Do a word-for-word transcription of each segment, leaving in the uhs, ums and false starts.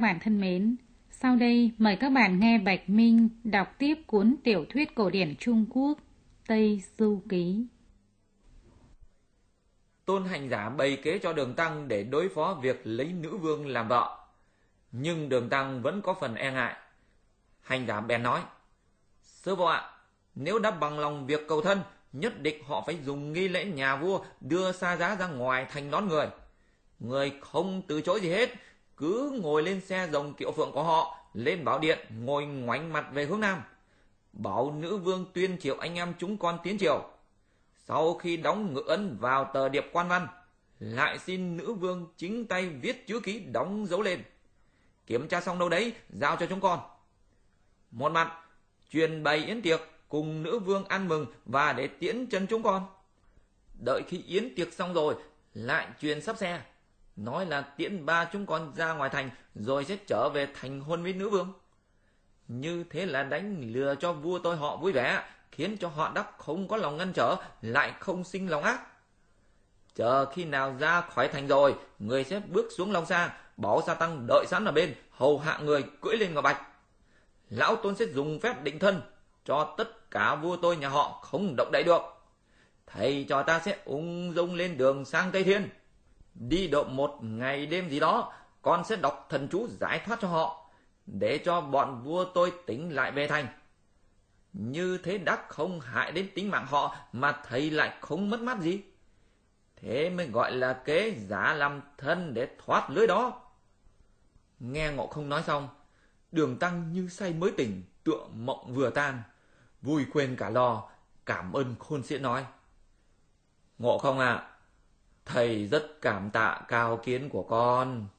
bạn thân mến, sau đây mời các bạn nghe Bạch Minh đọc tiếp cuốn tiểu thuyết cổ điển Trung Quốc Tây Du Ký. Tôn hành giả bày kế cho Đường Tăng để đối phó việc lấy nữ vương làm vợ, nhưng Đường Tăng vẫn có phần e ngại. Hành giả bèn nói: Sư phụ ạ, nếu đã bằng lòng việc cầu thân, nhất định họ phải dùng nghi lễ nhà vua đưa Sa Giá ra ngoài thành đón người. Người không từ chối gì hết, cứ ngồi lên xe rồng kiệu phượng của họ, lên bảo điện, ngồi ngoảnh mặt về hướng nam, bảo nữ vương tuyên triệu anh em chúng con tiến triều. Sau khi đóng ngự ấn vào tờ điệp quan văn, lại xin nữ vương chính tay viết chữ ký đóng dấu lên. Kiểm tra xong đâu đấy, giao cho chúng con. Một mặt, truyền bày yến tiệc cùng nữ vương ăn mừng và để tiễn chân chúng con. Đợi khi yến tiệc xong rồi, lại truyền sắp xe, nói là tiễn ba chúng con ra ngoài thành rồi sẽ trở về thành hôn với nữ vương. Như thế là đánh lừa cho vua tôi họ vui vẻ, khiến cho họ đắc không có lòng ngăn trở, lại không sinh lòng ác. Chờ khi nào ra khỏi thành rồi, người sẽ bước xuống Long Sa, bảo Sa Tăng đợi sẵn ở bên, hầu hạ người cưỡi lên ngựa bạch. Lão Tôn sẽ dùng phép định thân, cho tất cả vua tôi nhà họ không động đậy được. Thầy cho ta sẽ ung dung lên đường sang Tây Thiên. Đi độ một ngày đêm gì đó, con sẽ đọc thần chú giải thoát cho họ, để cho bọn vua tôi tính lại về thành. Như thế đã không hại đến tính mạng họ, mà thầy lại không mất mát gì. Thế mới gọi là kế giả làm thân để thoát lưới đó. Nghe Ngộ Không nói xong, Đường Tăng như say mới tỉnh, tựa mộng vừa tan, vui quên cả lo, cảm ơn khôn xiễn nói: Ngộ Không ạ, à, thầy rất cảm tạ cao kiến của con.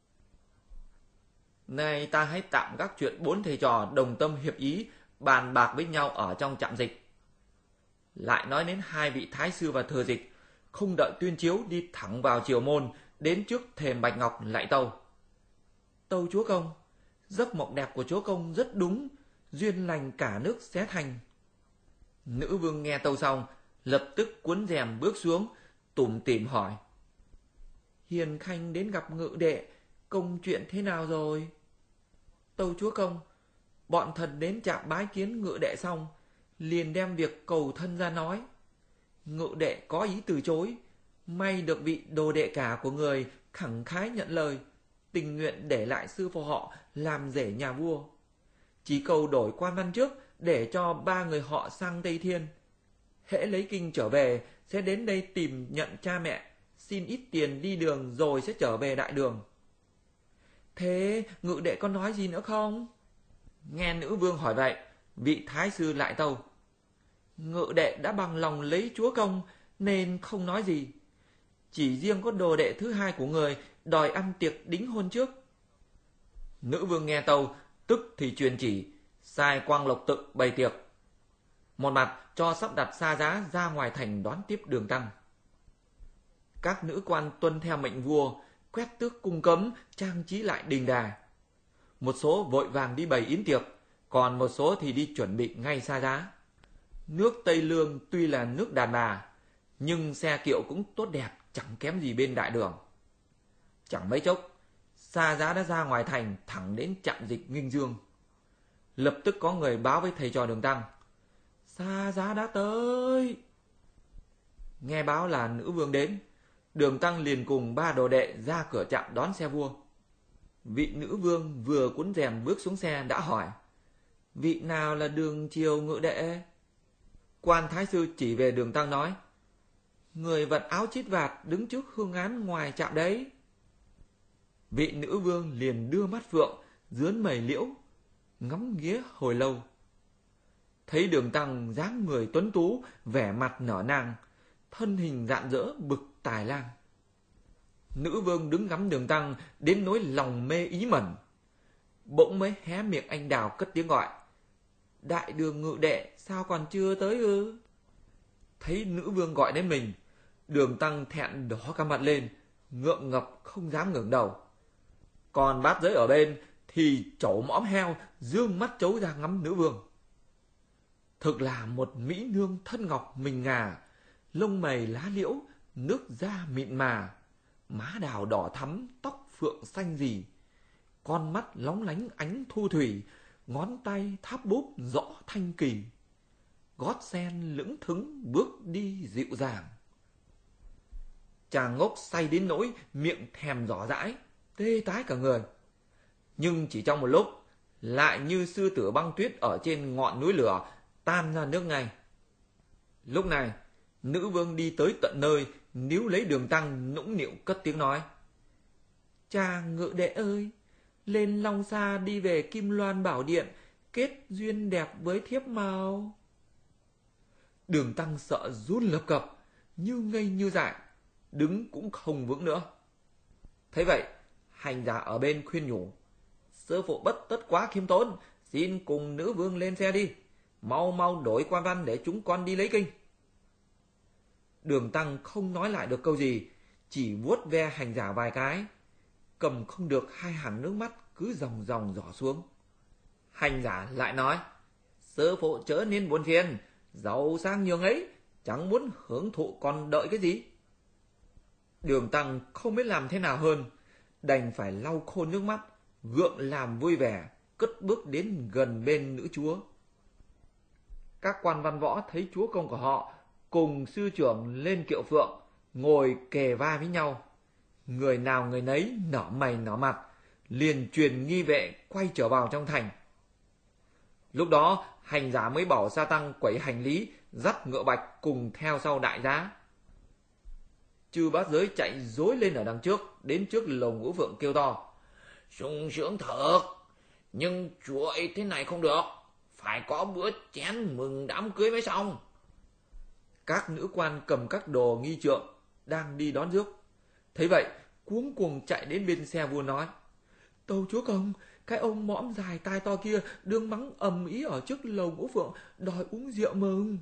Nay ta hãy tạm gác chuyện bốn thầy trò đồng tâm hiệp ý bàn bạc với nhau ở trong trạm dịch. Lại nói đến hai vị thái sư và thừa dịch, không đợi tuyên chiếu đi thẳng vào triều môn, đến trước thềm Bạch Ngọc lạy tâu: Tâu chúa công, giấc mộng đẹp của chúa công rất đúng, duyên lành cả nước xé thành. Nữ vương nghe tâu xong, lập tức cuốn rèm bước xuống, tủm tỉm hỏi: Hiền khanh đến gặp ngự đệ, công chuyện thế nào rồi? Tâu chúa công, bọn thần đến trạm bái kiến ngự đệ xong, liền đem việc cầu thân ra nói. Ngự đệ có ý từ chối, may được vị đồ đệ cả của người khẳng khái nhận lời, tình nguyện để lại sư phụ họ làm rể nhà vua. Chỉ cầu đổi quan văn trước để cho ba người họ sang Tây Thiên. Hễ lấy kinh trở về sẽ đến đây tìm nhận cha mẹ, xin ít tiền đi đường rồi sẽ trở về đại đường. Thế ngự đệ có nói gì nữa không? Nghe nữ vương hỏi vậy, vị thái sư lại tâu: Ngự đệ đã bằng lòng lấy chúa công nên không nói gì. Chỉ riêng có đồ đệ thứ hai của người đòi ăn tiệc đính hôn trước. Nữ vương nghe tâu, tức thì truyền chỉ, sai Quang Lộc Tự bày tiệc. Một mặt cho sắp đặt Sa Giá ra ngoài thành đón tiếp Đường Tăng. Các nữ quan tuân theo mệnh vua, quét tước cung cấm, trang trí lại đình đài. Một số vội vàng đi bày yến tiệc, còn một số thì đi chuẩn bị ngay Sa Giá. Nước Tây Lương tuy là nước đàn bà, nhưng xe kiệu cũng tốt đẹp, chẳng kém gì bên đại đường. Chẳng mấy chốc, Sa Giá đã ra ngoài thành, thẳng đến trạm dịch Nghinh Dương. Lập tức có người báo với thầy trò Đường Tăng: Sa Giá đã tới. Nghe báo là nữ vương đến, Đường Tăng liền cùng ba đồ đệ ra cửa trạm đón xe vua. Vị nữ vương vừa cuốn rèm bước xuống xe đã hỏi: Vị nào là Đường triều ngự đệ? Quan thái sư chỉ về Đường Tăng nói: Người vận áo chít vạt đứng trước hương án ngoài trạm đấy. Vị nữ vương liền đưa mắt phượng, dướn mày liễu, ngắm nghía hồi lâu. Thấy Đường Tăng dáng người tuấn tú, vẻ mặt nở nang, thân hình rạng rỡ bực tài lang. Nữ vương đứng ngắm Đường Tăng đến nỗi lòng mê ý mẩn. Bỗng mới hé miệng anh đào cất tiếng gọi: Đại đường ngự đệ sao còn chưa tới ư? Thấy nữ vương gọi đến mình, Đường Tăng thẹn đỏ cả mặt lên, ngượng ngập không dám ngẩng đầu. Còn bát giới ở bên thì trẩu mõm heo, dương mắt trấu ra ngắm nữ vương. Thực là một mỹ nương thân ngọc mình ngà, lông mày lá liễu, nước da mịn mà, má đào đỏ thắm, tóc phượng xanh gì. con mắt lóng lánh ánh thu thủy, ngón tay tháp búp rõ thanh kỳ. Gót sen lững thững bước đi dịu dàng. Chàng Ngốc say đến nỗi miệng thèm rõ dãi, tê tái cả người. Nhưng chỉ trong một lúc, lại như sư tử băng tuyết ở trên ngọn núi lửa, tan ra nước ngay. Lúc này, nữ vương đi tới tận nơi, níu lấy Đường Tăng nũng nịu cất tiếng nói: Cha Ngự Đệ ơi, lên Long Sa đi về Kim Loan Bảo Điện, kết duyên đẹp với thiếp mau. Đường Tăng sợ run lập cập, như ngây như dại, đứng cũng không vững nữa. Thế vậy, hành giả ở bên khuyên nhủ: Sư phụ bất tất quá khiêm tốn, xin cùng nữ vương lên xe đi, mau mau đổi quan văn để chúng con đi lấy kinh. Đường Tăng không nói lại được câu gì, chỉ vuốt ve hành giả vài cái, cầm không được hai hàng nước mắt cứ dòng dòng rỏ xuống. Hành giả lại nói: Sư phụ chớ nên buồn phiền, giàu sang nhường ấy, chẳng muốn hưởng thụ còn đợi cái gì. Đường Tăng không biết làm thế nào hơn, đành phải lau khô nước mắt, gượng làm vui vẻ, cất bước đến gần bên nữ chúa. Các quan văn võ thấy chúa công của họ cùng sư trưởng lên kiệu phượng, ngồi kề vai với nhau. Người nào người nấy nở mày nở mặt, liền truyền nghi vệ quay trở vào trong thành. Lúc đó, hành giả mới bảo Sa Tăng quẩy hành lý, dắt ngựa bạch cùng theo sau đại giá. Chư bát giới chạy rối lên ở đằng trước, đến trước lồng ngũ phượng kêu to: sung sướng thật, nhưng chuỗi thế này không được, phải có bữa chén mừng đám cưới mới xong. Các nữ quan cầm các đồ nghi trượng đang đi đón rước, thấy vậy cuống cuồng chạy đến bên xe vua nói: Tâu chúa công, cái ông mõm dài tai to kia đương mắng ầm ĩ ở trước lầu ngũ phượng, đòi uống rượu mừng.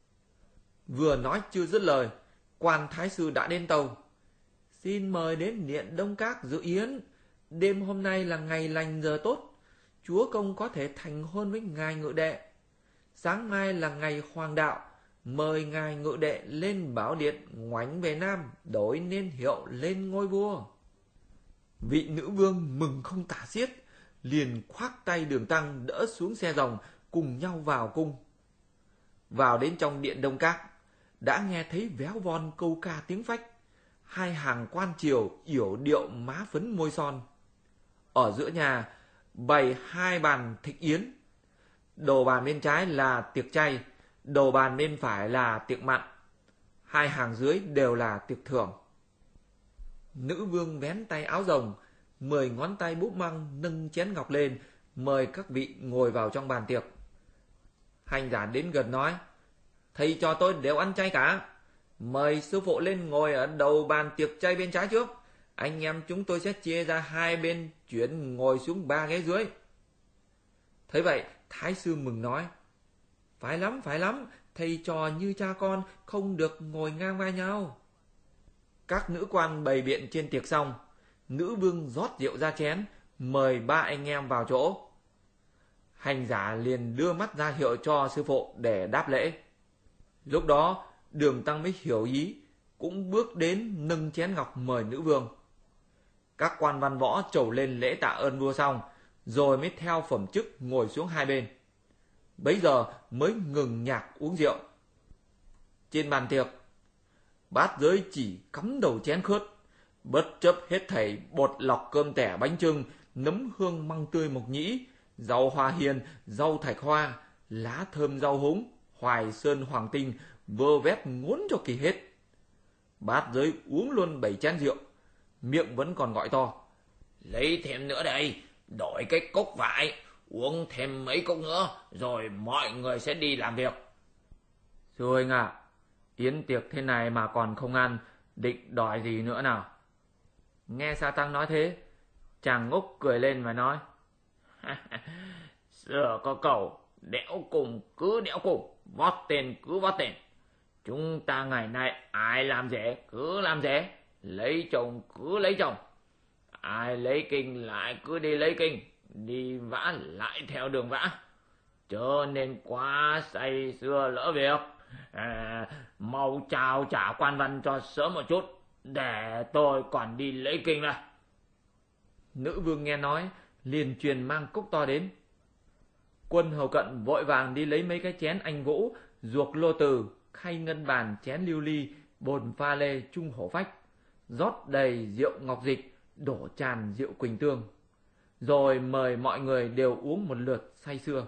Vừa nói chưa dứt lời, quan thái sư đã đến tâu: Xin mời đến điện Đông Các dự yến. Đêm hôm nay là ngày lành giờ tốt, chúa công có thể thành hôn với ngài Ngự Đệ. Sáng mai là ngày hoàng đạo, mời ngài Ngự Đệ lên Bảo Điện ngoảnh về Nam, đổi niên hiệu lên ngôi vua. Vị nữ vương mừng không tả xiết, liền khoác tay Đường Tăng đỡ xuống xe rồng, cùng nhau vào cung. Vào đến trong điện Đông Các, đã nghe thấy véo von câu ca tiếng phách, hai hàng quan triều yểu điệu má phấn môi son. Ở giữa nhà bày hai bàn thịt yến, đầu bàn bên trái là tiệc chay, đầu bàn bên phải là tiệc mặn, hai hàng dưới đều là tiệc thưởng. Nữ vương vén tay áo rồng, mười ngón tay búp măng nâng chén ngọc lên, mời các vị ngồi vào trong bàn tiệc. Hành giả đến gần nói: Thầy cho tôi đều ăn chay cả, mời sư phụ lên ngồi ở đầu bàn tiệc chay bên trái trước, anh em chúng tôi sẽ chia ra hai bên chuyển ngồi xuống ba ghế dưới. Thấy vậy, thái sư mừng nói: Phải lắm, phải lắm, thầy trò như cha con không được ngồi ngang vai nhau. Các nữ quan bày biện trên tiệc xong, nữ vương rót rượu ra chén, mời ba anh em vào chỗ. Hành giả liền đưa mắt ra hiệu cho sư phụ để đáp lễ. Lúc đó, Đường Tăng mới hiểu ý, cũng bước đến nâng chén ngọc mời nữ vương. Các quan văn võ trầu lên lễ tạ ơn vua xong, rồi mới theo phẩm chức ngồi xuống hai bên. Bấy giờ mới ngừng nhạc uống rượu. Trên bàn tiệc, bát giới chỉ cắm đầu chén khướt, bất chấp hết thảy bột lọc cơm tẻ bánh chưng, nấm hương măng tươi mộc nhĩ, rau hoa hiền, rau thạch hoa, lá thơm rau húng, hoài sơn hoàng tinh, vơ vét ngốn cho kỳ hết. Bát giới uống luôn bảy chén rượu, miệng vẫn còn gọi to: Lấy thêm nữa đây, đổi cái cốc vải, uống thêm mấy cốc nữa, rồi mọi người sẽ đi làm việc. Sư huynh ạ, yến tiệc thế này mà còn không ăn, định đòi gì nữa nào? Nghe Sa Tăng nói thế, chàng Ngốc cười lên và nói: Xưa có câu, đẽo cùng cứ đẽo cùng, vót tên cứ vót tên. Chúng ta ngày nay ai làm rể cứ làm rể, lấy chồng cứ lấy chồng, ai lấy kinh lại cứ đi lấy kinh, đi vã lại theo đường vã. Chớ nên quá say sưa lỡ việc, à, mau chào trả quan văn cho sớm một chút, để tôi còn đi lấy kinh này. Nữ vương nghe nói, liền truyền mang cốc to đến. Quân hầu cận vội vàng đi lấy mấy cái chén anh gỗ, ruột lô từ, khay ngân bàn, chén lưu ly, bồn pha lê, chung hổ phách, rót đầy rượu ngọc dịch, đổ tràn rượu quỳnh tương, rồi mời mọi người đều uống một lượt say sưa.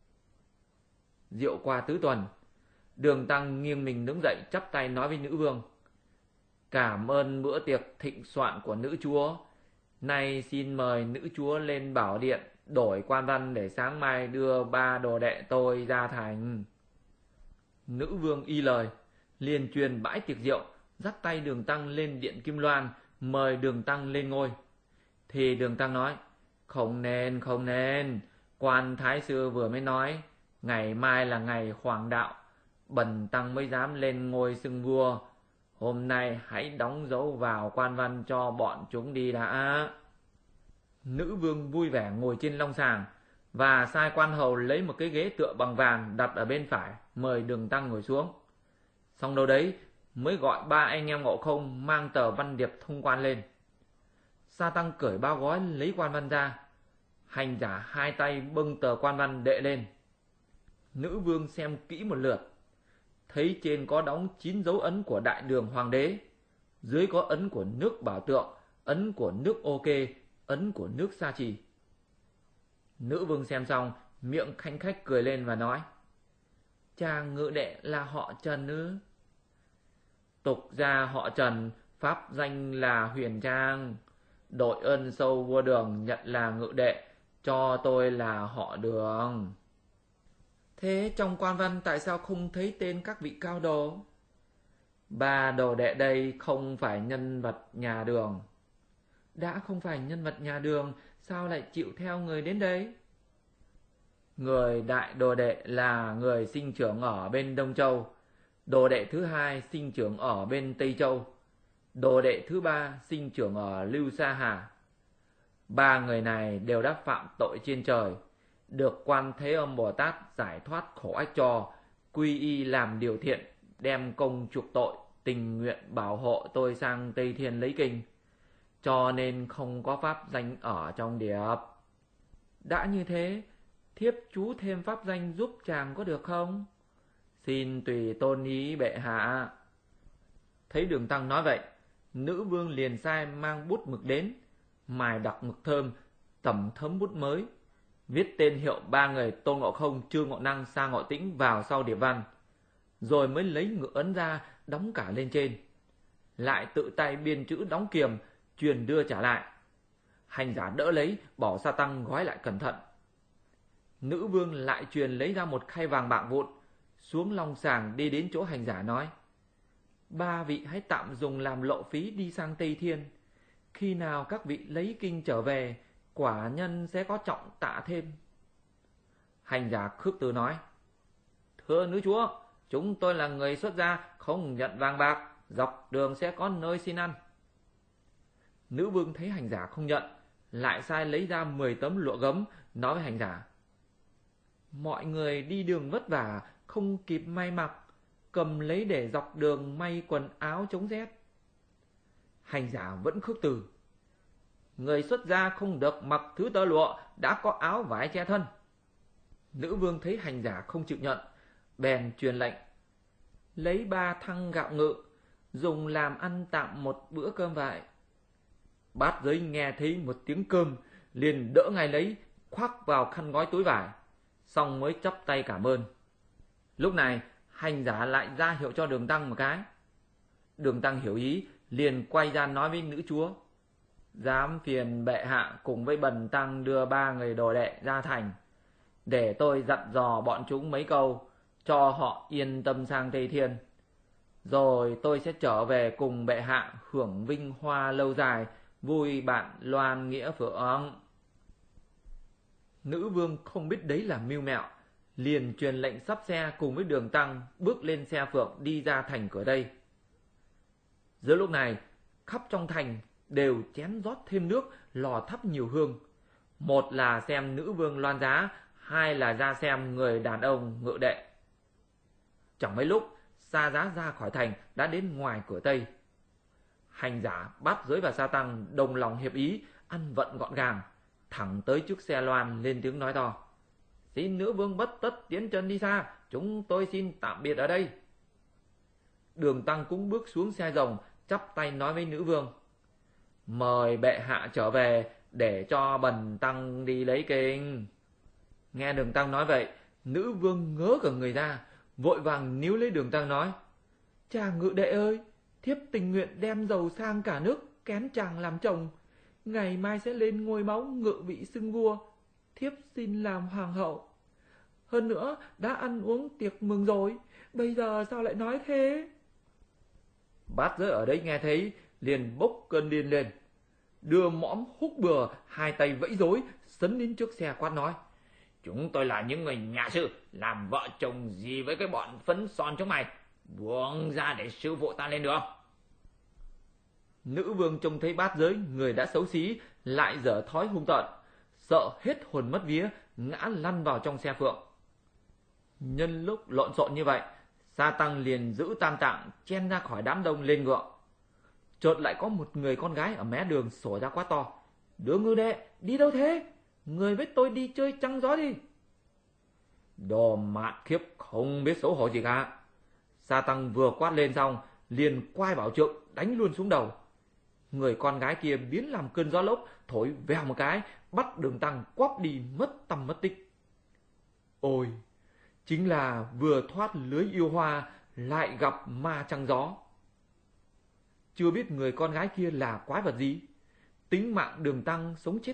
Rượu qua tứ tuần, Đường Tăng nghiêng mình đứng dậy chắp tay nói với nữ vương: cảm ơn bữa tiệc thịnh soạn của nữ chúa. Nay xin mời nữ chúa lên bảo điện đổi quan văn để sáng mai đưa ba đồ đệ tôi ra thành. Nữ vương y lời, liền truyền bãi tiệc rượu, dắt tay Đường Tăng lên điện Kim Loan, mời Đường Tăng lên ngôi. Thì Đường Tăng nói: không nên, không nên, quan thái sư vừa mới nói ngày mai là ngày hoàng đạo, bần tăng mới dám lên ngôi xưng vua. Hôm nay hãy đóng dấu vào quan văn cho bọn chúng đi đã. Nữ vương vui vẻ ngồi trên long sàng, và sai quan hầu lấy một cái ghế tựa bằng vàng đặt ở bên phải, mời Đường Tăng ngồi xuống. Xong đâu đấy mới gọi ba anh em Ngộ Không mang tờ văn điệp thông quan lên. Sa Tăng cởi bao gói lấy quan văn ra. Hành giả hai tay bưng tờ quan văn đệ lên. Nữ vương xem kỹ một lượt, thấy trên có đóng chín dấu ấn của Đại Đường Hoàng đế, dưới có ấn của nước Bảo Tượng, ấn của nước Ô Kê, ấn của nước Sa Trì. Nữ vương xem xong, miệng khanh khách cười lên và nói: chàng ngự đệ là họ Trần ư? Tục gia họ Trần, pháp danh là Huyền Trang. Đội ơn sâu vua Đường nhận là ngự đệ, cho tôi là họ Đường. Thế trong quan văn tại sao không thấy tên các vị cao đồ? Ba đồ đệ đây không phải nhân vật nhà Đường. Đã không phải nhân vật nhà Đường, sao lại chịu theo người đến đây? Người đại đồ đệ là người sinh trưởng ở bên Đông Châu, đồ đệ thứ hai sinh trưởng ở bên Tây Châu, đồ đệ thứ ba sinh trưởng ở Lưu Sa Hà. Ba người này đều đã phạm tội trên trời, được Quan Thế Âm Bồ Tát giải thoát khổ ách cho, quy y làm điều thiện, đem công chuộc tội, tình nguyện bảo hộ tôi sang Tây Thiên lấy kinh, cho nên không có pháp danh ở trong điệp. Đã như thế, thiếp chú thêm pháp danh giúp chàng có được không? Xin tùy tôn ý bệ hạ. Thấy Đường Tăng nói vậy, nữ vương liền sai mang bút mực đến, mài đặc mực thơm, tẩm thấm bút mới, viết tên hiệu ba người Tôn Ngộ Không, Trương Ngộ Năng, Sa Ngộ Tĩnh vào sau điệp văn, rồi mới lấy ngự ấn ra đóng cả lên trên, lại tự tay biên chữ đóng kiềm truyền đưa trả lại. Hành giả đỡ lấy, bỏ Sa Tăng gói lại cẩn thận. Nữ vương lại truyền lấy ra một khay vàng bạc vụn, xuống long sàng đi đến chỗ hành giả nói: ba vị hãy tạm dùng làm lộ phí đi sang Tây Thiên. Khi nào các vị lấy kinh trở về, quả nhân sẽ có trọng tạ thêm. Hành giả khước từ nói: thưa nữ chúa, chúng tôi là người xuất gia, không nhận vàng bạc, dọc đường sẽ có nơi xin ăn. Nữ vương thấy hành giả không nhận, lại sai lấy ra mười tấm lụa gấm, nói với hành giả: mọi người đi đường vất vả, không kịp may mặc, cầm lấy để dọc đường may quần áo chống rét. Hành giả vẫn khước từ: người xuất gia không được mặc thứ tơ lụa, đã có áo vải che thân. Nữ vương thấy hành giả không chịu nhận, bèn truyền lệnh: lấy ba thăng gạo ngự, dùng làm ăn tạm một bữa cơm vậy. Bát giới nghe thấy một tiếng cơm, liền đỡ ngay lấy, khoác vào khăn gói túi vải, xong mới chắp tay cảm ơn. Lúc này hành giả lại ra hiệu cho Đường Tăng một cái. Đường Tăng hiểu ý, liền quay ra nói với nữ chúa: dám phiền bệ hạ cùng với bần tăng đưa ba người đồ đệ ra thành, để tôi dặn dò bọn chúng mấy câu, cho họ yên tâm sang Tây Thiên. Rồi tôi sẽ trở về cùng bệ hạ hưởng vinh hoa lâu dài, vui bạn loan nghĩa phượng. Nữ vương không biết đấy là mưu mẹo, liền truyền lệnh sắp xe cùng với Đường Tăng bước lên xe phượng đi ra thành cửa Tây. Giữa lúc này, khắp trong thành đều chén rót thêm nước, lò thắp nhiều hương. Một là xem nữ vương loan giá, hai là ra xem người đàn ông ngự đệ. Chẳng mấy lúc, Sa Giá ra khỏi thành đã đến ngoài cửa Tây. Hành giả, Bát Giới và Sa Tăng đồng lòng hiệp ý, ăn vận gọn gàng, thẳng tới chiếc xe loan lên tiếng nói to: "Xin nữ vương bất tất tiến chân đi xa, chúng tôi xin tạm biệt ở đây." Đường Tăng cũng bước xuống xe rồng, chắp tay nói với nữ vương: "Mời bệ hạ trở về để cho bần tăng đi lấy kinh." Nghe Đường Tăng nói vậy, nữ vương ngớ cả người ra, vội vàng níu lấy Đường Tăng nói: "Chàng ngự đệ ơi, thiếp tình nguyện đem giàu sang cả nước kén chàng làm chồng, ngày mai sẽ lên ngôi máu ngự vị xưng vua, thiếp xin làm hoàng hậu. Hơn nữa đã ăn uống tiệc mừng rồi, bây giờ sao lại nói thế?" Bát Giới ở đấy nghe thấy liền bốc cơn điên lên, đưa mõm húc bừa, hai tay vẫy rối sấn đến trước xe quát nói: "Chúng tôi là những người nhà sư, làm vợ chồng gì với cái bọn phấn son chúng mày, buông ra để sư phụ ta lên được." Nữ vương trông thấy Bát Giới người đã xấu xí lại dở thói hung tợn, sợ hết hồn mất vía, ngã lăn vào trong xe phượng. Nhân lúc lộn xộn như vậy, Sa Tăng liền giữ tam tạng chen ra khỏi đám đông lên ngựa. Chợt lại có một người con gái ở mé đường sủa ra quá to: "Đưa ngư đệ, đi đâu thế? Người với tôi đi chơi trăng gió đi." Đồ mạt khiếp không biết xấu hổ gì cả. Sa Tăng vừa quát lên xong, liền quay bảo trượng đánh luôn xuống đầu. Người con gái kia biến làm cơn gió lốc, thổi vèo một cái, bắt Đường Tăng quắp đi mất tăm mất tích. Ôi, chính là vừa thoát lưới yêu hoa lại gặp ma trăng gió. Chưa biết người con gái kia là quái vật gì, tính mạng Đường Tăng sống chết